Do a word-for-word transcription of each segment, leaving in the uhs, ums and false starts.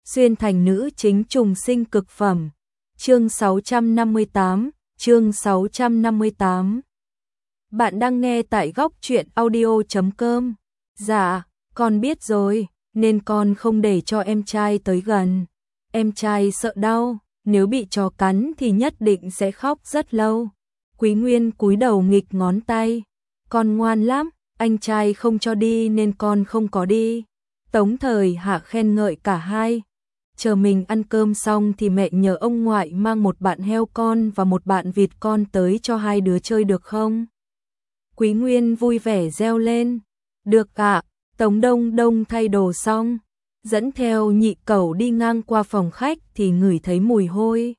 xuyên thành nữ chính trùng sinh cực phẩm. Chương sáu trăm năm mươi tám, chương sáu trăm năm mươi tám. Bạn đang nghe tại góc truyện audio chấm com. Dạ, con biết rồi, nên con không để cho em trai tới gần. Em trai sợ đau, nếu bị chó cắn thì nhất định sẽ khóc rất lâu. Quý Nguyên cúi đầu nghịch ngón tay. Con ngoan lắm, anh trai không cho đi nên con không có đi. Tống Thời Hạ khen ngợi cả hai. Chờ mình ăn cơm xong thì mẹ nhờ ông ngoại mang một bạn heo con và một bạn vịt con tới cho hai đứa chơi được không? Quý Nguyên vui vẻ reo lên. Được ạ. Tống Đông Đông thay đồ xong, dẫn theo nhị cẩu đi ngang qua phòng khách thì ngửi thấy mùi hôi.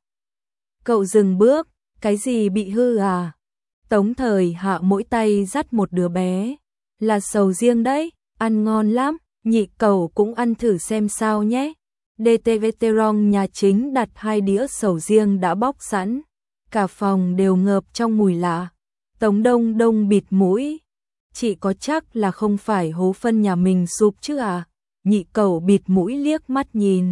Cậu dừng bước, cái gì bị hư à? Tống Thời Hạ mỗi tay dắt một đứa bé. Là sầu riêng đấy, ăn ngon lắm, nhị cẩu cũng ăn thử xem sao nhé. đê tê Veteran nhà chính đặt hai đĩa sầu riêng đã bóc sẵn. Cả phòng đều ngợp trong mùi lạ. Tống Đông Đông bịt mũi. Chị có chắc là không phải hố phân nhà mình sụp chứ à? Nhị cẩu bịt mũi liếc mắt nhìn.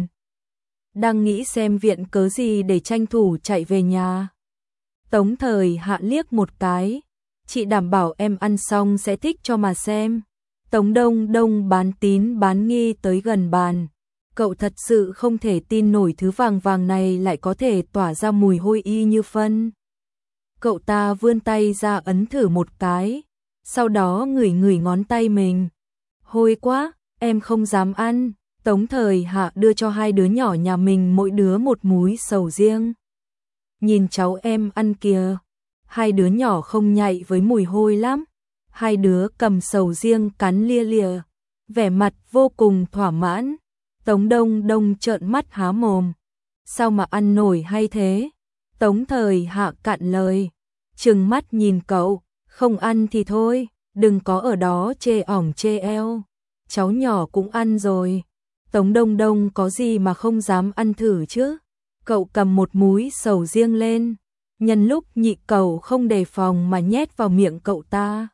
Đang nghĩ xem viện cớ gì để tranh thủ chạy về nhà. Tống Thời Hạ liếc một cái. Chị đảm bảo em ăn xong sẽ thích cho mà xem. Tống Đông Đông bán tín bán nghi tới gần bàn. Cậu thật sự không thể tin nổi thứ vàng vàng này lại có thể tỏa ra mùi hôi y như phân. Cậu ta vươn tay ra ấn thử một cái, sau đó ngửi ngửi ngón tay mình. Hôi quá, em không dám ăn. Tống Thời Hạ đưa cho hai đứa nhỏ nhà mình mỗi đứa một múi sầu riêng. Nhìn cháu em ăn kìa. Hai đứa nhỏ không nhạy với mùi hôi lắm. Hai đứa cầm sầu riêng cắn lia lịa, vẻ mặt vô cùng thỏa mãn. Tống Đông Đông trợn mắt há mồm. Sao mà ăn nổi hay thế? Tống Thời Hạ cạn lời, trừng mắt nhìn cậu. Không ăn thì thôi, đừng có ở đó chê ỏng chê eo. Cháu nhỏ cũng ăn rồi. Tống Đông Đông có gì mà không dám ăn thử chứ? Cậu cầm một múi sầu riêng lên, nhân lúc nhị cẩu không đề phòng mà nhét vào miệng cậu ta.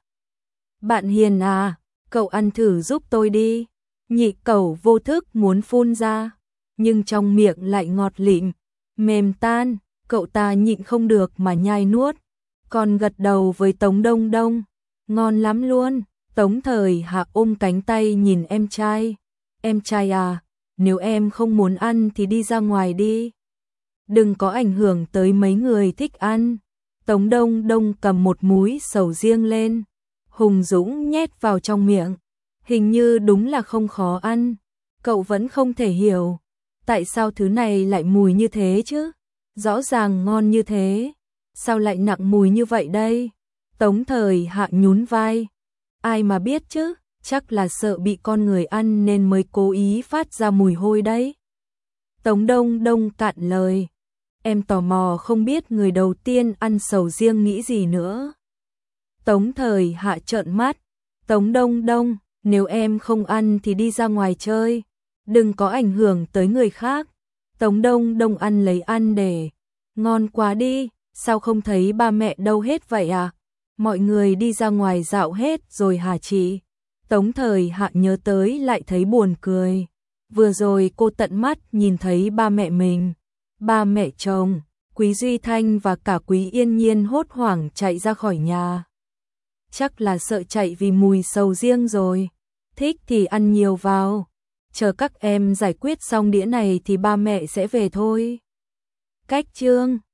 Bạn hiền à, cậu ăn thử giúp tôi đi. Nhị cẩu vô thức muốn phun ra, nhưng trong miệng lại ngọt lịm, mềm tan, cậu ta nhịn không được mà nhai nuốt. Còn gật đầu với Tống Đông Đông, ngon lắm luôn. Tống Thời Hạ ôm cánh tay nhìn em trai. Em trai à, nếu em không muốn ăn thì đi ra ngoài đi. Đừng có ảnh hưởng tới mấy người thích ăn. Tống Đông Đông cầm một múi sầu riêng lên, hùng dũng nhét vào trong miệng. Hình như đúng là không khó ăn. Cậu vẫn không thể hiểu tại sao thứ này lại mùi như thế chứ. Rõ ràng ngon như thế, sao lại nặng mùi như vậy đây? Tống Thời Hạ nhún vai. Ai mà biết chứ, chắc là sợ bị con người ăn nên mới cố ý phát ra mùi hôi đấy. Tống Đông Đông cạn lời. Em tò mò không biết người đầu tiên ăn sầu riêng nghĩ gì nữa. Tống Thời Hạ trợn mắt. Tống Đông Đông, nếu em không ăn thì đi ra ngoài chơi, đừng có ảnh hưởng tới người khác. Tống Đông Đông ăn lấy ăn để. Ngon quá đi, sao không thấy ba mẹ đâu hết vậy à? Mọi người đi ra ngoài dạo hết rồi hả chị? Tống Thời Hạ nhớ tới lại thấy buồn cười. Vừa rồi cô tận mắt nhìn thấy ba mẹ mình, ba mẹ chồng, Quý Duy Thanh và cả Quý Yên Nhiên hốt hoảng chạy ra khỏi nhà. Chắc là sợ chạy vì mùi sầu riêng rồi. Thích thì ăn nhiều vào. Chờ các em giải quyết xong đĩa này thì ba mẹ sẽ về thôi. Cách chương